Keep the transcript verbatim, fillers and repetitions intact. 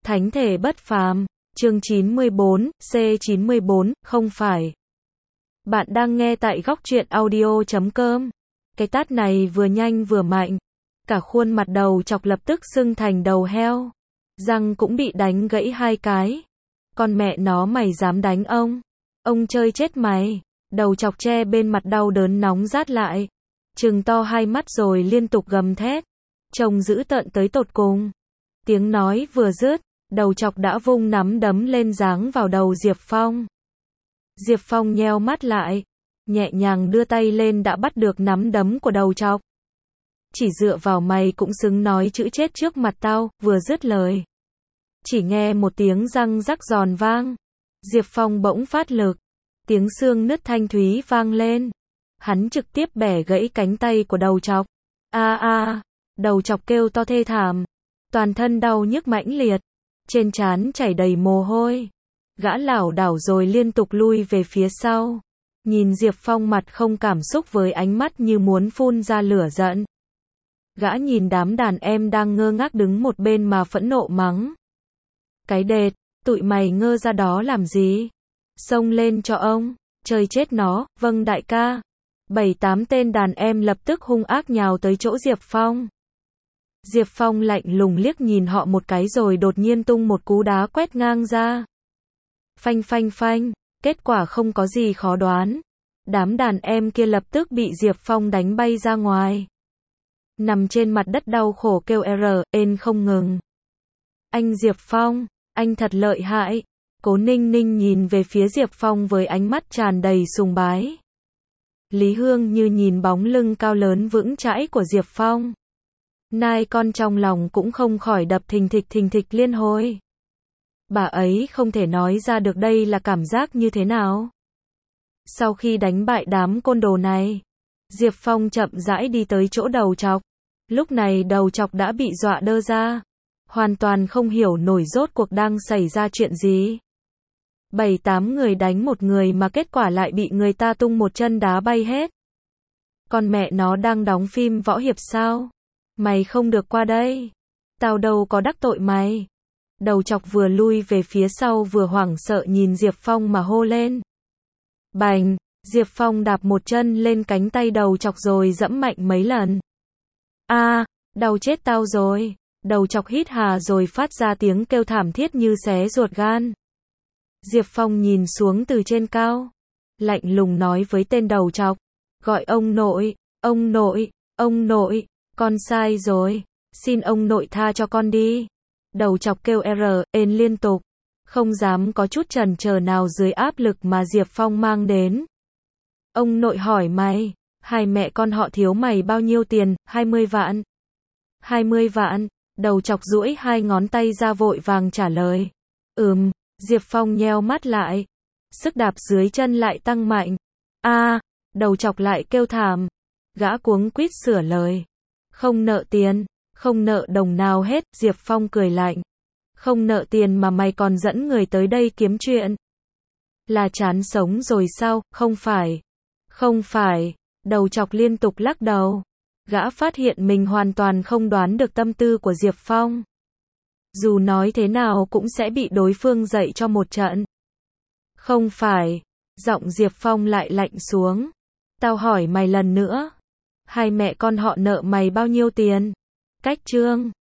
Thánh thể bất phàm, chương chín mươi bốn, C chín mươi bốn, không phải. Bạn đang nghe tại góc truyện audio chấm com. Cái tát này vừa nhanh vừa mạnh. Cả khuôn mặt đầu chọc lập tức sưng thành đầu heo. Răng cũng bị đánh gãy hai cái. Con mẹ nó mày dám đánh ông. Ông chơi chết mày. Đầu chọc che bên mặt đau đớn nóng rát lại. Trừng to hai mắt rồi liên tục gầm thét. Trông dữ tợn tới tột cùng. Tiếng nói vừa dứt, đầu chọc đã vung nắm đấm lên giáng vào đầu Diệp Phong. Diệp Phong nheo mắt lại, nhẹ nhàng đưa tay lên đã bắt được nắm đấm của đầu chọc. Chỉ dựa vào mày cũng xứng nói chữ chết trước mặt tao, vừa dứt lời. Chỉ nghe một tiếng răng rắc giòn vang. Diệp Phong bỗng phát lực. Tiếng xương nứt thanh thúy vang lên. Hắn trực tiếp bẻ gãy cánh tay của đầu chọc. A a, đầu chọc kêu to thê thảm. Toàn thân đau nhức mãnh liệt. Trên trán chảy đầy mồ hôi. Gã lảo đảo rồi liên tục lui về phía sau. Nhìn Diệp Phong mặt không cảm xúc với ánh mắt như muốn phun ra lửa giận. Gã nhìn đám đàn em đang ngơ ngác đứng một bên mà phẫn nộ mắng. Cái đệt, tụi mày ngơ ra đó làm gì? Xông lên cho ông, chơi chết nó, vâng đại ca. Bảy tám tên đàn em lập tức hung ác nhào tới chỗ Diệp Phong. Diệp Phong lạnh lùng liếc nhìn họ một cái rồi đột nhiên tung một cú đá quét ngang ra. Phanh phanh phanh, kết quả không có gì khó đoán. Đám đàn em kia lập tức bị Diệp Phong đánh bay ra ngoài. Nằm trên mặt đất đau khổ kêu R, ên không ngừng. Anh Diệp Phong, anh thật lợi hại. Cố Ninh Ninh nhìn về phía Diệp Phong với ánh mắt tràn đầy sùng bái. Lý Hương như nhìn bóng lưng cao lớn vững chãi của Diệp Phong. Nai con trong lòng cũng không khỏi đập thình thịch thình thịch liên hồi. Bà ấy không thể nói ra được đây là cảm giác như thế nào. Sau khi đánh bại đám côn đồ này, Diệp Phong chậm rãi đi tới chỗ đầu chọc. Lúc này đầu chọc đã bị dọa đơ ra. Hoàn toàn không hiểu nổi rốt cuộc đang xảy ra chuyện gì. Bảy tám người đánh một người mà kết quả lại bị người ta tung một chân đá bay hết. Con mẹ nó đang đóng phim võ hiệp sao? Mày không được qua đây. Tao đâu có đắc tội mày. Đầu chọc vừa lui về phía sau vừa hoảng sợ nhìn Diệp Phong mà hô lên. Bành, Diệp Phong đạp một chân lên cánh tay đầu chọc rồi dẫm mạnh mấy lần. A, à, đau chết tao rồi. Đầu chọc hít hà rồi phát ra tiếng kêu thảm thiết như xé ruột gan. Diệp Phong nhìn xuống từ trên cao. Lạnh lùng nói với tên đầu chọc. Gọi ông nội, ông nội, ông nội. Con sai rồi, xin ông nội tha cho con đi. Đầu chọc kêu R, ên liên tục, không dám có chút chần chờ nào dưới áp lực mà Diệp Phong mang đến. Ông nội hỏi mày, hai mẹ con họ thiếu mày bao nhiêu tiền? Hai mươi vạn. Hai mươi vạn, đầu chọc duỗi hai ngón tay ra vội vàng trả lời. Ừm, Diệp Phong nheo mắt lại. Sức đạp dưới chân lại tăng mạnh. A, à, đầu chọc lại kêu thảm. Gã cuống quýt sửa lời. Không nợ tiền, không nợ đồng nào hết, Diệp Phong cười lạnh. Không nợ tiền mà mày còn dẫn người tới đây kiếm chuyện. Là chán sống rồi sao? Không phải. Không phải. Đầu chọc liên tục lắc đầu. Gã phát hiện mình hoàn toàn không đoán được tâm tư của Diệp Phong. Dù nói thế nào cũng sẽ bị đối phương dạy cho một trận. Không phải. Giọng Diệp Phong lại lạnh xuống. Tao hỏi mày lần nữa. Hai mẹ con họ nợ mày bao nhiêu tiền? Cách trương.